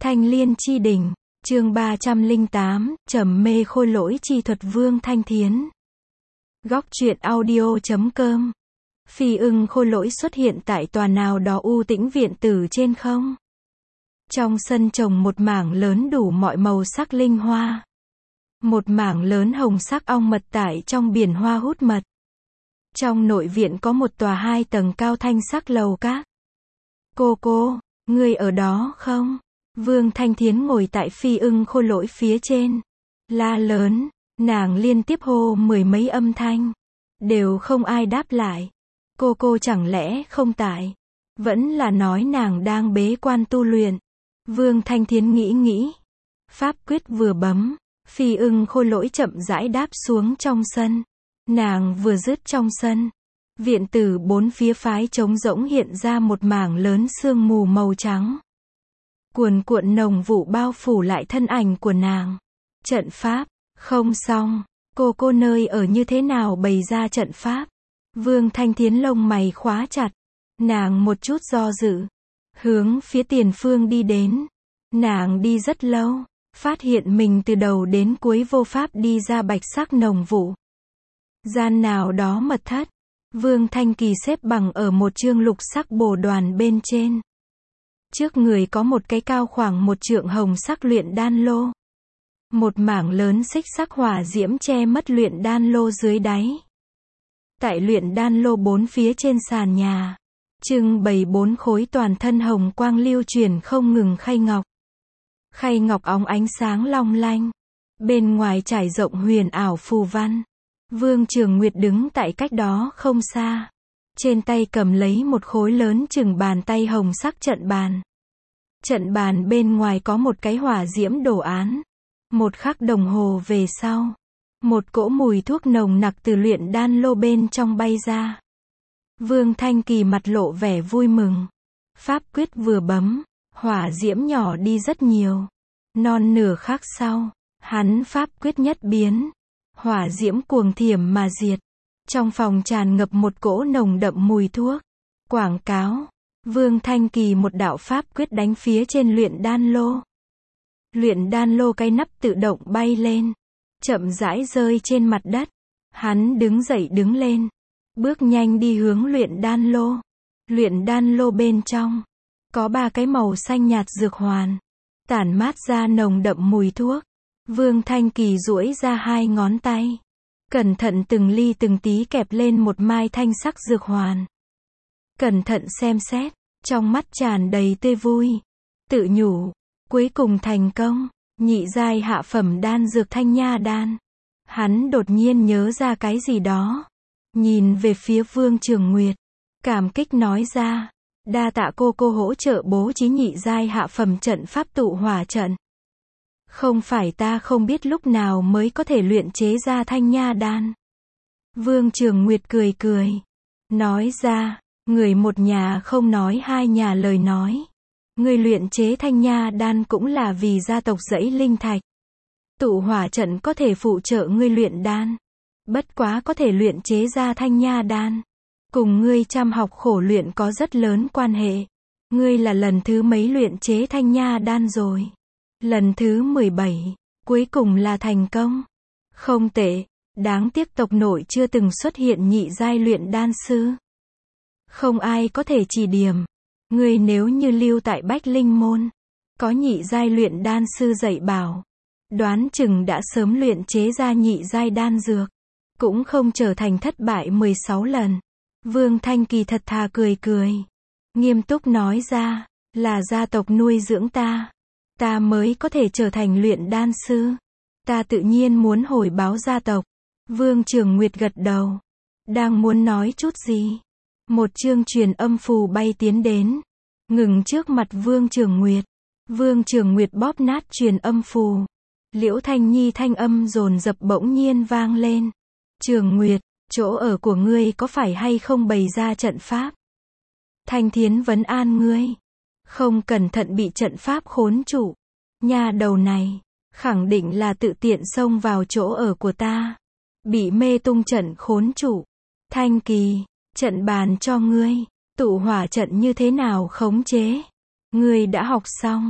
Thanh Liên chi đỉnh, chương 308, trầm mê khôi lỗi chi thuật Vương Thanh Thiến. Góc truyện audio.com. Phi ưng khôi lỗi xuất hiện tại tòa nào đó u tĩnh viện tử trên không. Trong sân trồng một mảng lớn đủ mọi màu sắc linh hoa. Một mảng lớn hồng sắc ong mật tại trong biển hoa hút mật. Trong nội viện có một tòa 2 tầng cao thanh sắc lầu các. Cô, ngươi ở đó không? Vương Thanh Thiến ngồi tại phi ưng khôi lỗi phía trên. La lớn, nàng liên tiếp hô 10 mấy âm thanh. Đều không ai đáp lại. Cô chẳng lẽ không tại? Vẫn là nói nàng đang bế quan tu luyện. Vương Thanh Thiến nghĩ. Pháp quyết vừa bấm, phi ưng khôi lỗi chậm rãi đáp xuống trong sân. Nàng vừa dứt trong sân. Viện tử bốn phía phái trống rỗng hiện ra một mảng lớn sương mù màu trắng. Cuồn cuộn nồng vụ bao phủ lại thân ảnh của nàng. Trận pháp, không xong, cô nơi ở như thế nào bày ra trận pháp? Vương Thanh Thiến lông mày khóa chặt. Nàng một chút do dự. Hướng phía tiền phương đi đến. Nàng đi rất lâu. Phát hiện mình từ đầu đến cuối vô pháp đi ra bạch sắc nồng vụ. Gian nào đó mật thất. Vương Thanh Kỳ xếp bằng ở một chương lục sắc bồ đoàn bên trên. Trước người có một cái cao khoảng 1 trượng hồng sắc luyện đan lô. Một mảng lớn xích sắc hỏa diễm che mất luyện đan lô dưới đáy. Tại luyện đan lô 4 phía trên sàn nhà, trưng bày 4 khối toàn thân hồng quang lưu chuyển không ngừng khay ngọc. Khay ngọc óng ánh sáng long lanh. Bên ngoài trải rộng huyền ảo phù văn. Vương Trường Nguyệt đứng tại cách đó không xa. Trên tay cầm lấy một khối lớn chừng bàn tay hồng sắc trận bàn. Trận bàn bên ngoài có một cái hỏa diễm đồ án. Một khắc đồng hồ về sau, một cỗ mùi thuốc nồng nặc từ luyện đan lô bên trong bay ra. Vương Thanh Kỳ mặt lộ vẻ vui mừng. Pháp quyết vừa bấm, hỏa diễm nhỏ đi rất nhiều. Non nửa khắc sau, hắn pháp quyết nhất biến. Hỏa diễm cuồng thiểm mà diệt. Trong phòng tràn ngập một cỗ nồng đậm mùi thuốc. Quảng cáo. Vương Thanh Kỳ một đạo pháp quyết đánh phía trên luyện đan lô. Luyện đan lô cái nắp tự động bay lên. Chậm rãi rơi trên mặt đất. Hắn đứng dậy đứng lên. Bước nhanh đi hướng luyện đan lô. Luyện đan lô bên trong. Có 3 cái màu xanh nhạt dược hoàn. Tản mát ra nồng đậm mùi thuốc. Vương Thanh Kỳ duỗi ra 2 ngón tay. Cẩn thận từng ly từng tí kẹp lên một mai thanh sắc dược hoàn. Cẩn thận xem xét. Trong mắt tràn đầy tươi vui. Tự nhủ. Cuối cùng thành công. Nhị giai hạ phẩm đan dược thanh nha đan. Hắn đột nhiên nhớ ra cái gì đó. Nhìn về phía Vương Trường Nguyệt. Cảm kích nói ra. Đa tạ cô hỗ trợ bố trí nhị giai hạ phẩm trận pháp tụ hỏa trận. Không phải ta không biết lúc nào mới có thể luyện chế ra thanh nha đan. Vương Trường Nguyệt cười. Nói ra, người một nhà không nói 2 nhà lời nói. Người luyện chế thanh nha đan cũng là vì gia tộc dãy linh thạch. Tụ hỏa trận có thể phụ trợ ngươi luyện đan. Bất quá có thể luyện chế ra thanh nha đan. Cùng ngươi chăm học khổ luyện có rất lớn quan hệ. Ngươi là lần thứ mấy luyện chế thanh nha đan rồi? Lần thứ 17, cuối cùng là thành công. Không tệ, đáng tiếc tộc nội chưa từng xuất hiện nhị giai luyện đan sư. Không ai có thể chỉ điểm. Ngươi nếu như lưu tại Bách Linh Môn, có nhị giai luyện đan sư dạy bảo, đoán chừng đã sớm luyện chế ra nhị giai đan dược, cũng không trở thành thất bại 16 lần. Vương Thanh Kỳ thật thà cười. Nghiêm túc nói ra, là gia tộc nuôi dưỡng ta. Ta mới có thể trở thành luyện đan sư. Ta tự nhiên muốn hồi báo gia tộc. Vương Trường Nguyệt gật đầu. Đang muốn nói chút gì? Một chương truyền âm phù bay tiến đến. Ngừng trước mặt Vương Trường Nguyệt. Vương Trường Nguyệt bóp nát truyền âm phù. Liễu Thanh Nhi thanh âm dồn dập bỗng nhiên vang lên. Trường Nguyệt, chỗ ở của ngươi có phải hay không bày ra trận pháp? Thanh Thiến vấn an ngươi. Không cẩn thận bị trận pháp khốn trụ. Nhà đầu này, khẳng định là tự tiện xông vào chỗ ở của ta. Bị mê tung trận khốn trụ. Thanh Kỳ, trận bàn cho ngươi. Tụ hỏa trận như thế nào khống chế? Ngươi đã học xong.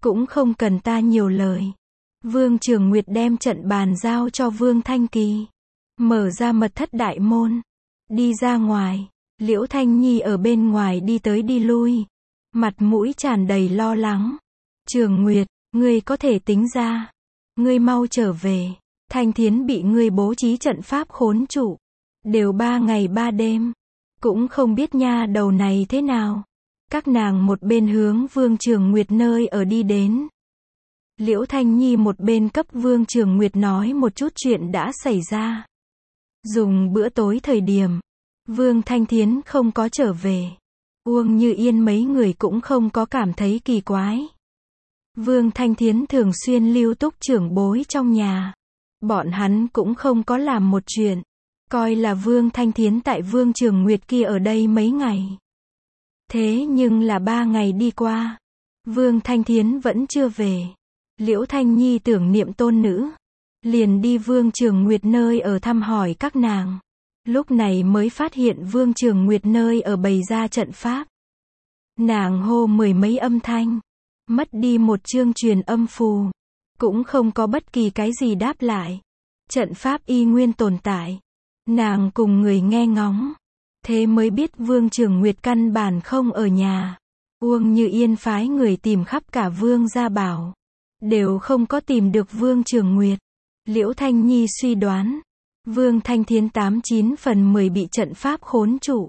cũng không cần ta nhiều lời. Vương Trường Nguyệt đem trận bàn giao cho Vương Thanh Kỳ. Mở ra mật thất đại môn. Đi ra ngoài. Liễu Thanh Nhi ở bên ngoài đi tới đi lui. Mặt mũi tràn đầy lo lắng. Trường Nguyệt, ngươi có thể tính ra. Ngươi mau trở về. Thanh Thiến bị ngươi bố trí trận pháp khốn trụ. Đều 3 ngày 3 đêm. Cũng không biết nha đầu này thế nào. Các nàng một bên hướng Vương Trường Nguyệt nơi ở đi đến. Liễu Thanh Nhi một bên cấp Vương Trường Nguyệt nói một chút chuyện đã xảy ra. Dùng bữa tối thời điểm, Vương Thanh Thiến không có trở về. Uông Như Yên mấy người cũng không có cảm thấy kỳ quái. Vương Thanh Thiến thường xuyên lưu túc trưởng bối trong nhà. Bọn hắn cũng không có làm một chuyện. Coi là Vương Thanh Thiến tại Vương Trường Nguyệt kia ở đây mấy ngày. Thế nhưng là 3 ngày đi qua. Vương Thanh Thiến vẫn chưa về. Liễu Thanh Nhi tưởng niệm tôn nữ. Liền đi Vương Trường Nguyệt nơi ở thăm hỏi các nàng. Lúc này mới phát hiện Vương Trường Nguyệt nơi ở bày ra trận pháp. Nàng hô 10 mấy âm thanh. Mất đi một chương truyền âm phù. Cũng không có bất kỳ cái gì đáp lại. Trận pháp y nguyên tồn tại. Nàng cùng người nghe ngóng. Thế mới biết Vương Trường Nguyệt căn bản không ở nhà. Uông Như Yên phái người tìm khắp cả Vương gia bảo. Đều không có tìm được Vương Trường Nguyệt. Liễu Thanh Nhi suy đoán. Vương Thanh Thiến 89 phần 10 bị trận pháp khốn trụ.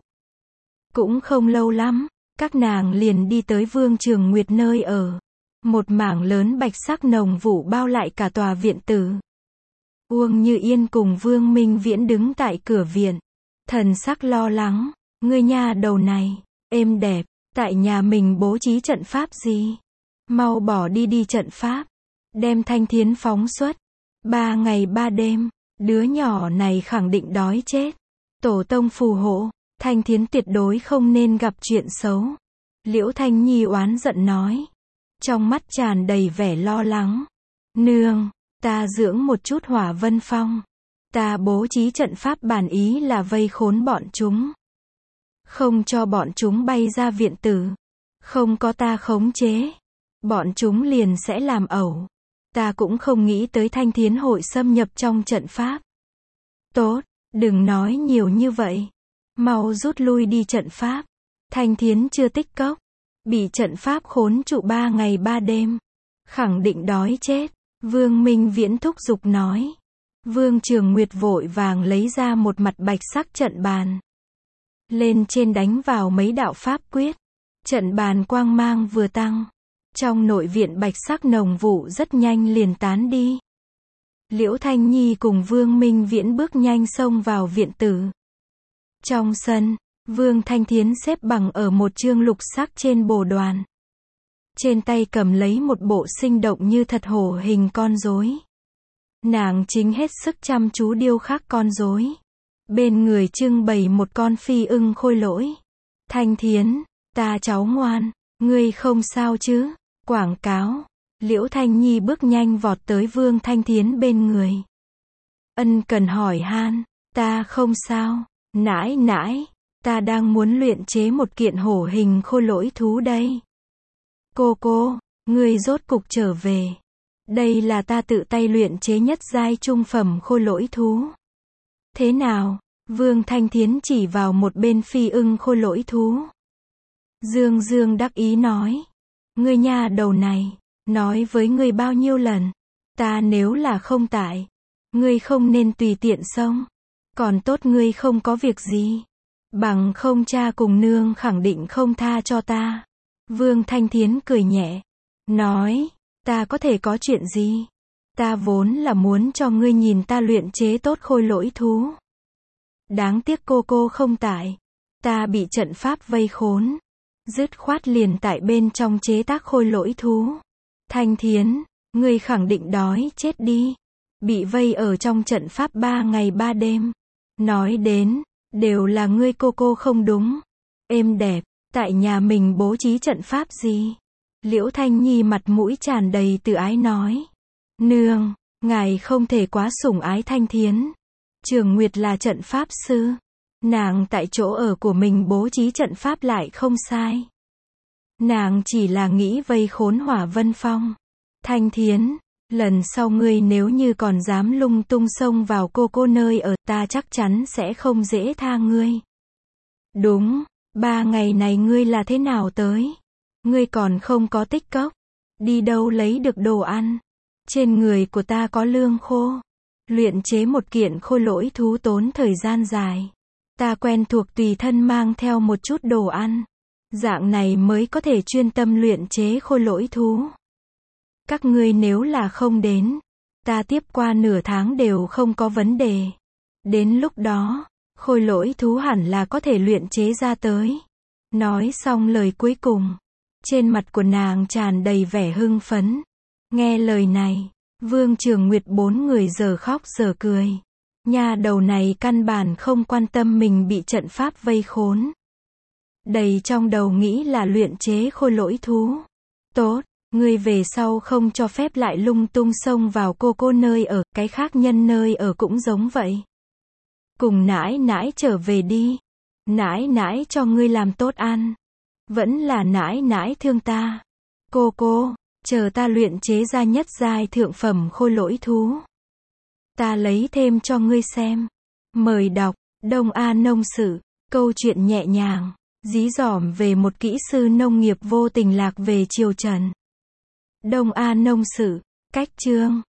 Cũng không lâu lắm. Các nàng liền đi tới Vương Trường Nguyệt nơi ở. Một mảng lớn bạch sắc nồng vụ bao lại cả tòa viện tử. Uông Như Yên cùng Vương Minh Viễn đứng tại cửa viện. Thần sắc lo lắng. Ngươi nha đầu này, êm đẹp, tại nhà mình bố trí trận pháp gì? Mau bỏ đi đi trận pháp. Đem Thanh Thiến phóng xuất. 3 ngày 3 đêm. Đứa nhỏ này khẳng định đói chết. Tổ tông phù hộ. Thanh Thiến tuyệt đối không nên gặp chuyện xấu. Liễu Thanh Nhi oán giận nói. Trong mắt tràn đầy vẻ lo lắng. Nương, ta dưỡng một chút Hỏa Vân Phong. Ta bố trí trận pháp bản ý là vây khốn bọn chúng. Không cho bọn chúng bay ra viện tử. Không có ta khống chế. Bọn chúng liền sẽ làm ẩu. Ta cũng không nghĩ tới Thanh Thiến hội xâm nhập trong trận pháp. Tốt, đừng nói nhiều như vậy. Mau rút lui đi trận pháp. Thanh Thiến chưa tích cốc. Bị trận pháp khốn trụ 3 ngày 3 đêm. Khẳng định đói chết. Vương Minh Viễn thúc giục nói. Vương Trường Nguyệt vội vàng lấy ra một mặt bạch sắc trận bàn. Lên trên đánh vào mấy đạo pháp quyết. Trận bàn quang mang vừa tăng. Trong nội viện bạch sắc nồng vụ rất nhanh liền tán đi. Liễu Thanh Nhi cùng Vương Minh Viễn bước nhanh xông vào viện tử. Trong sân, Vương Thanh Thiến xếp bằng ở một chương lục sắc trên bồ đoàn. Trên tay cầm lấy một bộ sinh động như thật hổ hình con rối. Nàng chính hết sức chăm chú điêu khắc con rối. Bên người trưng bày một con phi ưng khôi lỗi. Thanh Thiến, ta cháu ngoan, ngươi không sao chứ? Quảng cáo. Liễu Thanh Nhi bước nhanh vọt tới Vương Thanh Thiến bên người. Ân cần hỏi han, ta không sao, nãi nãi, ta đang muốn luyện chế một kiện hổ hình khôi lỗi thú đây. Cô, ngươi rốt cục trở về. Đây là ta tự tay luyện chế nhất giai trung phẩm khôi lỗi thú. Thế nào? Vương Thanh Thiến chỉ vào một bên phi ưng khôi lỗi thú. Dương Dương đắc ý nói. Ngươi nha đầu này, nói với ngươi bao nhiêu lần. Ta nếu là không tại, ngươi không nên tùy tiện xông. Còn tốt ngươi không có việc gì. Bằng không cha cùng nương khẳng định không tha cho ta. Vương Thanh Thiến cười nhẹ. Nói, ta có thể có chuyện gì? Ta vốn là muốn cho ngươi nhìn ta luyện chế tốt khôi lỗi thú. Đáng tiếc cô không tại. Ta bị trận pháp vây khốn. Dứt khoát liền tại bên trong chế tác khôi lỗi thú. Thanh Thiến, ngươi khẳng định đói chết đi. Bị vây ở trong trận pháp 3 ngày 3 đêm. Nói đến, đều là ngươi cô không đúng. Êm đẹp, tại nhà mình bố trí trận pháp gì? Liễu Thanh Nhi mặt mũi tràn đầy tự ái nói. Nương, ngài không thể quá sủng ái Thanh Thiến. Trường Nguyệt là trận pháp sư. Nàng tại chỗ ở của mình bố trí trận pháp lại không sai. Nàng chỉ là nghĩ vây khốn Hỏa Vân Phong. Thanh Thiến, lần sau ngươi nếu như còn dám lung tung xông vào cô nơi ở, ta chắc chắn sẽ không dễ tha ngươi. Đúng, 3 ngày này ngươi là thế nào tới? Ngươi còn không có tích cốc. Đi đâu lấy được đồ ăn? Trên người của ta có lương khô. Luyện chế một kiện khôi lỗi thú tốn thời gian dài. Ta quen thuộc tùy thân mang theo một chút đồ ăn. Dạng này mới có thể chuyên tâm luyện chế khôi lỗi thú. Các ngươi nếu là không đến, ta tiếp qua nửa tháng đều không có vấn đề. Đến lúc đó, khôi lỗi thú hẳn là có thể luyện chế ra tới. Nói xong lời cuối cùng, trên mặt của nàng tràn đầy vẻ hưng phấn. Nghe lời này, Vương Trường Nguyệt 4 người giờ khóc giờ cười. Nha đầu này căn bản không quan tâm mình bị trận pháp vây khốn. Đầy trong đầu nghĩ là luyện chế khôi lỗi thú. Tốt, ngươi về sau không cho phép lại lung tung xông vào cô nơi ở, cái khác nhân nơi ở cũng giống vậy. Cùng nãi nãi trở về đi. Nãi nãi cho ngươi làm tốt ăn. Vẫn là nãi nãi thương ta. Cô, chờ ta luyện chế ra nhất giai thượng phẩm khôi lỗi thú. Ta lấy thêm cho ngươi xem. Mời đọc, Đông A Nông Sự, câu chuyện nhẹ nhàng, dí dỏm về một kỹ sư nông nghiệp vô tình lạc về triều Trần. Đông A Nông Sự, cách chương.